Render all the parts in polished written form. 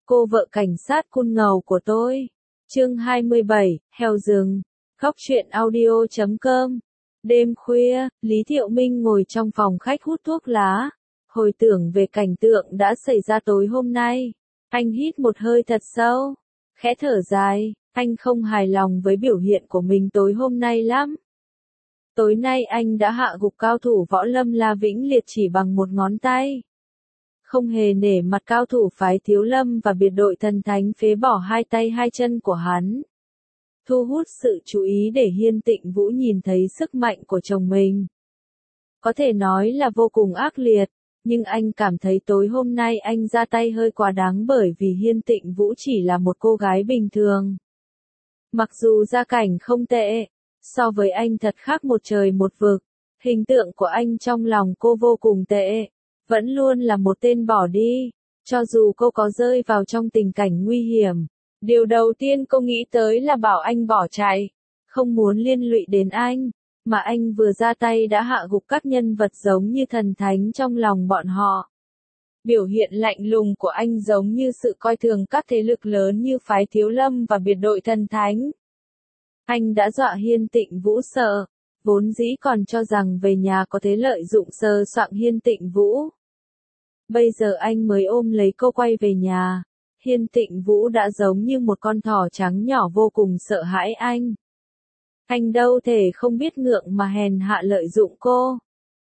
cô vợ cảnh sát cun ngầu của tôi. Chương 27, Heo rừng. Góc truyện audio.com. Đêm khuya, Lý Thiệu Minh ngồi trong phòng khách hút thuốc lá, hồi tưởng về cảnh tượng đã xảy ra tối hôm nay. Anh hít một hơi thật sâu, khẽ thở dài, anh không hài lòng với biểu hiện của mình tối hôm nay lắm. Tối nay anh đã hạ gục cao thủ võ lâm La Vĩnh Liệt chỉ bằng một ngón tay. Không hề nể mặt cao thủ phái Thiếu Lâm và biệt đội Thần Thánh phế bỏ hai tay hai chân của hắn. Thu hút sự chú ý để Hiên Tịnh Vũ nhìn thấy sức mạnh của chồng mình. Có thể nói là vô cùng ác liệt, nhưng anh cảm thấy tối hôm nay anh ra tay hơi quá đáng bởi vì Hiên Tịnh Vũ chỉ là một cô gái bình thường. Mặc dù gia cảnh không tệ, so với anh thật khác một trời một vực, hình tượng của anh trong lòng cô vô cùng tệ, vẫn luôn là một tên bỏ đi, cho dù cô có rơi vào trong tình cảnh nguy hiểm. Điều đầu tiên cô nghĩ tới là bảo anh bỏ chạy, không muốn liên lụy đến anh, mà anh vừa ra tay đã hạ gục các nhân vật giống như thần thánh trong lòng bọn họ. Biểu hiện lạnh lùng của anh giống như sự coi thường các thế lực lớn như phái Thiếu Lâm và biệt đội Thần Thánh. Anh đã dọa Hiên Tịnh Vũ sợ, vốn dĩ còn cho rằng về nhà có thể lợi dụng sờ soạng Hiên Tịnh Vũ. Bây giờ anh mới ôm lấy cô quay về nhà. Hiên Tịnh Vũ đã giống như một con thỏ trắng nhỏ vô cùng sợ hãi anh. Anh đâu thể không biết ngượng mà hèn hạ lợi dụng cô.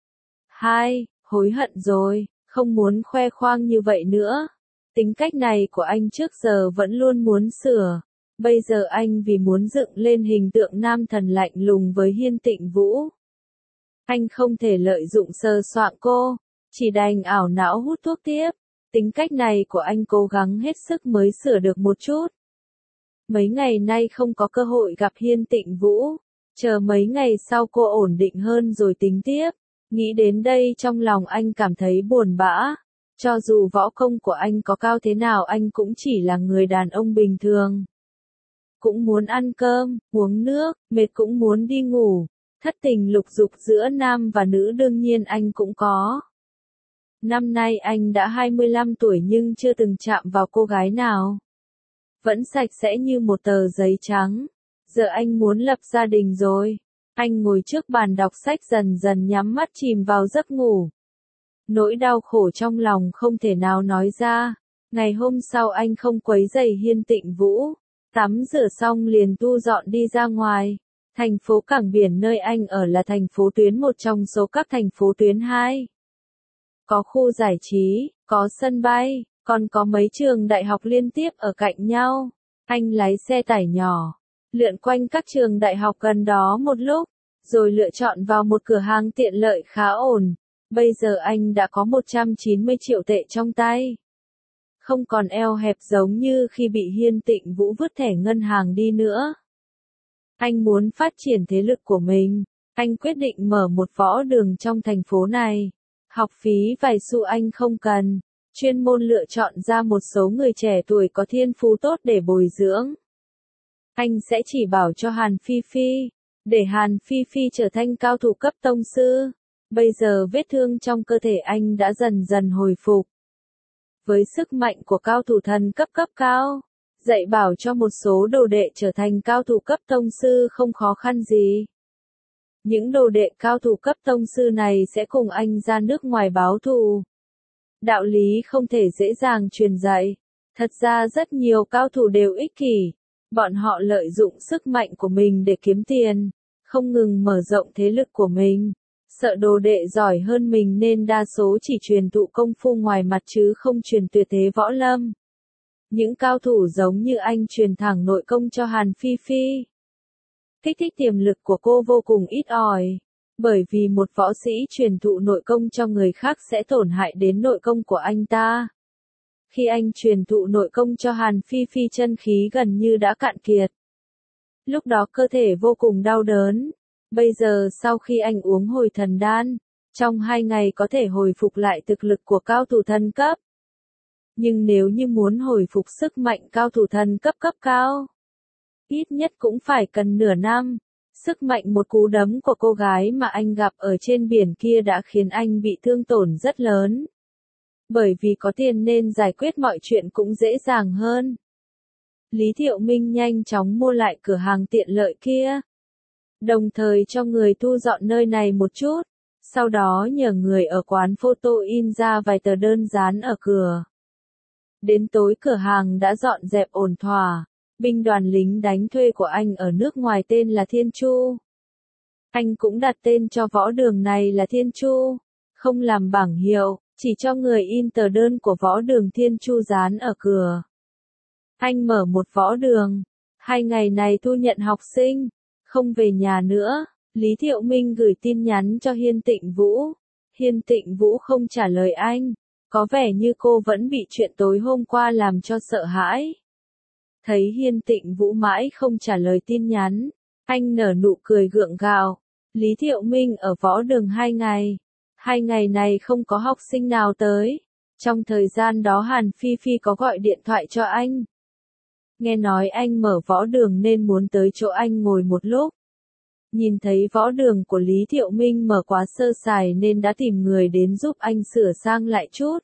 Hối hận rồi, không muốn khoe khoang như vậy nữa. Tính cách này của anh trước giờ vẫn luôn muốn sửa. Bây giờ anh vì muốn dựng lên hình tượng nam thần lạnh lùng với Hiên Tịnh Vũ. Anh không thể lợi dụng sờ soạng cô, chỉ đành ảo não hút thuốc tiếp. Tính cách này của anh cố gắng hết sức mới sửa được một chút. Mấy ngày nay không có cơ hội gặp Hiên Tịnh Vũ, chờ mấy ngày sau cô ổn định hơn rồi tính tiếp. Nghĩ đến đây trong lòng anh cảm thấy buồn bã. Cho dù võ công của anh có cao thế nào anh cũng chỉ là người đàn ông bình thường. Cũng muốn ăn cơm, uống nước, mệt cũng muốn đi ngủ. Thất tình lục dục giữa nam và nữ đương nhiên anh cũng có. Năm nay anh đã 25 tuổi nhưng chưa từng chạm vào cô gái nào. Vẫn sạch sẽ như một tờ giấy trắng. Giờ anh muốn lập gia đình rồi. Anh ngồi trước bàn đọc sách dần dần nhắm mắt chìm vào giấc ngủ. Nỗi đau khổ trong lòng không thể nào nói ra. Ngày hôm sau anh không quấy rầy Hiên Tịnh Vũ. Tắm rửa xong liền tu dọn đi ra ngoài. Thành phố cảng biển nơi anh ở là thành phố tuyến 1 trong số các thành phố tuyến 2. Có khu giải trí, có sân bay, còn có mấy trường đại học liên tiếp ở cạnh nhau. Anh lái xe tải nhỏ, lượn quanh các trường đại học gần đó một lúc, rồi lựa chọn vào một cửa hàng tiện lợi khá ổn. Bây giờ anh đã có 190 triệu tệ trong tay. Không còn eo hẹp giống như khi bị Hiên Tịnh Vũ vứt thẻ ngân hàng đi nữa. Anh muốn phát triển thế lực của mình. Anh quyết định mở một võ đường trong thành phố này. Học phí vài xu anh không cần, chuyên môn lựa chọn ra một số người trẻ tuổi có thiên phú tốt để bồi dưỡng. Anh sẽ chỉ bảo cho Hàn Phi Phi, để Hàn Phi Phi trở thành cao thủ cấp tông sư. Bây giờ vết thương trong cơ thể anh đã dần dần hồi phục. Với sức mạnh của cao thủ thần cấp cao, dạy bảo cho một số đồ đệ trở thành cao thủ cấp tông sư không khó khăn gì. Những đồ đệ cao thủ cấp tông sư này sẽ cùng anh ra nước ngoài báo thù. Đạo lý không thể dễ dàng truyền dạy. Thật ra rất nhiều cao thủ đều ích kỷ. Bọn họ lợi dụng sức mạnh của mình để kiếm tiền, không ngừng mở rộng thế lực của mình. Sợ đồ đệ giỏi hơn mình nên đa số chỉ truyền thụ công phu ngoài mặt chứ không truyền tuyệt thế võ lâm. Những cao thủ giống như anh truyền thẳng nội công cho Hàn Phi Phi. Kích thích tiềm lực của cô vô cùng ít ỏi, bởi vì một võ sĩ truyền thụ nội công cho người khác sẽ tổn hại đến nội công của anh ta. Khi anh truyền thụ nội công cho Hàn Phi Phi chân khí gần như đã cạn kiệt. Lúc đó cơ thể vô cùng đau đớn. Bây giờ sau khi anh uống hồi thần đan, trong 2 ngày có thể hồi phục lại thực lực của cao thủ thần cấp. Nhưng nếu như muốn hồi phục sức mạnh cao thủ thần cấp cao, ít nhất cũng phải cần nửa năm. Sức mạnh một cú đấm của cô gái mà anh gặp ở trên biển kia đã khiến anh bị thương tổn rất lớn. Bởi vì có tiền nên giải quyết mọi chuyện cũng dễ dàng hơn. Lý Thiệu Minh nhanh chóng mua lại cửa hàng tiện lợi kia. Đồng thời cho người thu dọn nơi này một chút. Sau đó nhờ người ở quán photo in ra vài tờ đơn dán ở cửa. Đến tối cửa hàng đã dọn dẹp ổn thỏa. Binh đoàn lính đánh thuê của anh ở nước ngoài tên là Thiên Chu. Anh cũng đặt tên cho võ đường này là Thiên Chu. Không làm bảng hiệu, chỉ cho người in tờ đơn của võ đường Thiên Chu dán ở cửa. Anh mở một võ đường. 2 ngày này thu nhận học sinh. Không về nhà nữa. Lý Thiệu Minh gửi tin nhắn cho Hiên Tịnh Vũ. Hiên Tịnh Vũ không trả lời anh. Có vẻ như cô vẫn bị chuyện tối hôm qua làm cho sợ hãi. Thấy Hiên Tịnh Vũ mãi không trả lời tin nhắn. Anh nở nụ cười gượng gạo. Lý Thiệu Minh ở võ đường 2 ngày. 2 ngày này không có học sinh nào tới. Trong thời gian đó Hàn Phi Phi có gọi điện thoại cho anh. Nghe nói anh mở võ đường nên muốn tới chỗ anh ngồi một lúc. Nhìn thấy võ đường của Lý Thiệu Minh mở quá sơ sài nên đã tìm người đến giúp anh sửa sang lại chút.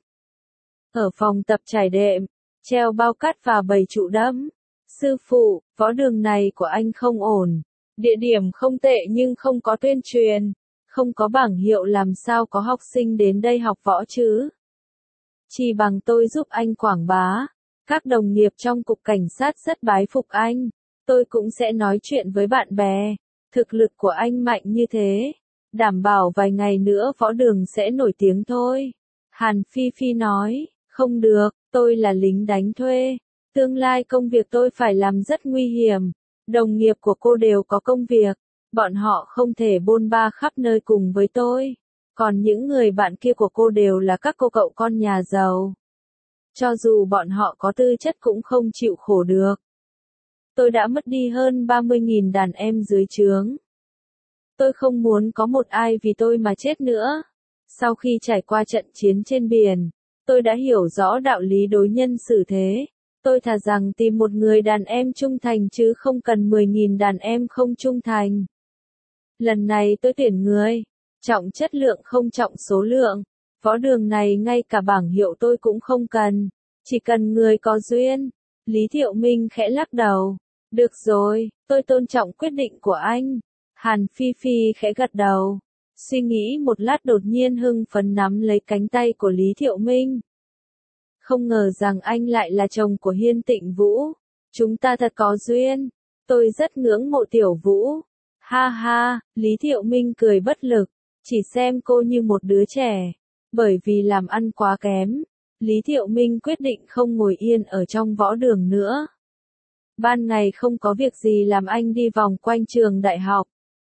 Ở phòng tập trải đệm, treo bao cát và bày trụ đẫm. Sư phụ, võ đường này của anh không ổn. Địa điểm không tệ nhưng không có tuyên truyền. Không có bảng hiệu làm sao có học sinh đến đây học võ chứ. Chỉ bằng tôi giúp anh quảng bá. Các đồng nghiệp trong cục cảnh sát rất bái phục anh. Tôi cũng sẽ nói chuyện với bạn bè. Thực lực của anh mạnh như thế. Đảm bảo vài ngày nữa võ đường sẽ nổi tiếng thôi. Hàn Phi Phi nói, không được, tôi là lính đánh thuê. Tương lai công việc tôi phải làm rất nguy hiểm. Đồng nghiệp của cô đều có công việc. Bọn họ không thể bôn ba khắp nơi cùng với tôi. Còn những người bạn kia của cô đều là các cô cậu con nhà giàu. Cho dù bọn họ có tư chất cũng không chịu khổ được. Tôi đã mất đi hơn 30.000 đàn em dưới trướng. Tôi không muốn có một ai vì tôi mà chết nữa. Sau khi trải qua trận chiến trên biển, tôi đã hiểu rõ đạo lý đối nhân xử thế. Tôi thà rằng tìm một người đàn em trung thành chứ không cần 10.000 đàn em không trung thành. Lần này tôi tuyển người, trọng chất lượng không trọng số lượng. Võ đường này ngay cả bảng hiệu tôi cũng không cần, chỉ cần người có duyên. Lý Thiệu Minh khẽ lắc đầu. Được rồi, tôi tôn trọng quyết định của anh. Hàn Phi Phi khẽ gật đầu. Suy nghĩ một lát đột nhiên hưng phấn nắm lấy cánh tay của Lý Thiệu Minh. Không ngờ rằng anh lại là chồng của Hiên Tịnh Vũ. Chúng ta thật có duyên. Tôi rất ngưỡng mộ Tiểu Vũ. Ha ha, Lý Thiệu Minh cười bất lực. Chỉ xem cô như một đứa trẻ. Bởi vì làm ăn quá kém. Lý Thiệu Minh quyết định không ngồi yên ở trong võ đường nữa. Ban ngày không có việc gì làm anh đi vòng quanh trường đại học.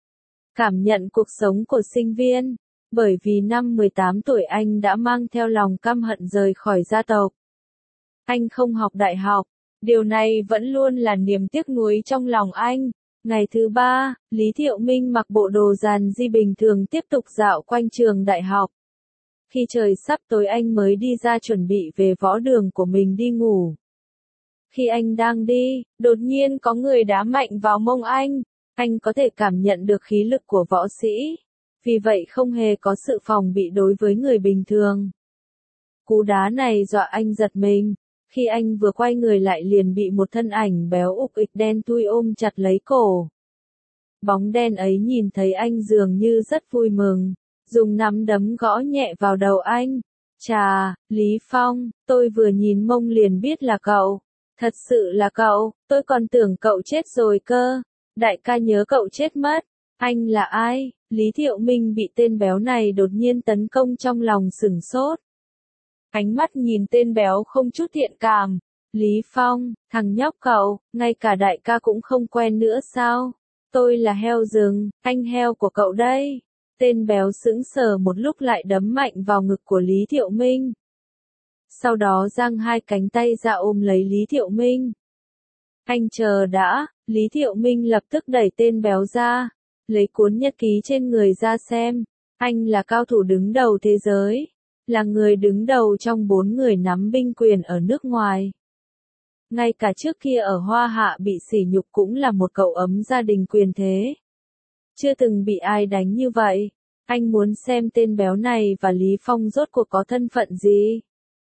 Cảm nhận cuộc sống của sinh viên. Bởi vì năm 18 tuổi anh đã mang theo lòng căm hận rời khỏi gia tộc. Anh không học đại học. Điều này vẫn luôn là niềm tiếc nuối trong lòng anh. Ngày thứ 3, Lý Thiệu Minh mặc bộ đồ dàn di bình thường tiếp tục dạo quanh trường đại học. Khi trời sắp tối anh mới đi ra chuẩn bị về võ đường của mình đi ngủ. Khi anh đang đi, đột nhiên có người đá mạnh vào mông anh. Anh có thể cảm nhận được khí lực của võ sĩ. Vì vậy không hề có sự phòng bị đối với người bình thường. Cú đá này dọa anh giật mình. Khi anh vừa quay người lại liền bị một thân ảnh béo ục ịch đen thui ôm chặt lấy cổ. Bóng đen ấy nhìn thấy anh dường như rất vui mừng. Dùng nắm đấm gõ nhẹ vào đầu anh. Chà, Lý Phong, tôi vừa nhìn mông liền biết là cậu. Thật sự là cậu, tôi còn tưởng cậu chết rồi cơ. Đại ca nhớ cậu chết mất. Anh là ai? Lý Thiệu Minh bị tên béo này đột nhiên tấn công trong lòng sửng sốt. Ánh mắt nhìn tên béo không chút thiện cảm. Lý Phong, thằng nhóc cậu, ngay cả đại ca cũng không quen nữa sao? Tôi là heo rừng, anh heo của cậu đây. Tên béo sững sờ một lúc lại đấm mạnh vào ngực của Lý Thiệu Minh. Sau đó giang hai cánh tay ra ôm lấy Lý Thiệu Minh. Anh chờ đã, Lý Thiệu Minh lập tức đẩy tên béo ra, lấy cuốn nhật ký trên người ra xem. Anh là cao thủ đứng đầu thế giới, là người đứng đầu trong 4 người nắm binh quyền ở nước ngoài. Ngay cả trước kia ở Hoa Hạ bị sỉ nhục cũng là một cậu ấm gia đình quyền thế. Chưa từng bị ai đánh như vậy. Anh muốn xem tên béo này và Lý Phong rốt cuộc có thân phận gì.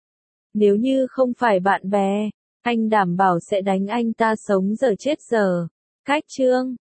Nếu như không phải bạn bè, anh đảm bảo sẽ đánh anh ta sống dở chết dở. Khách trương.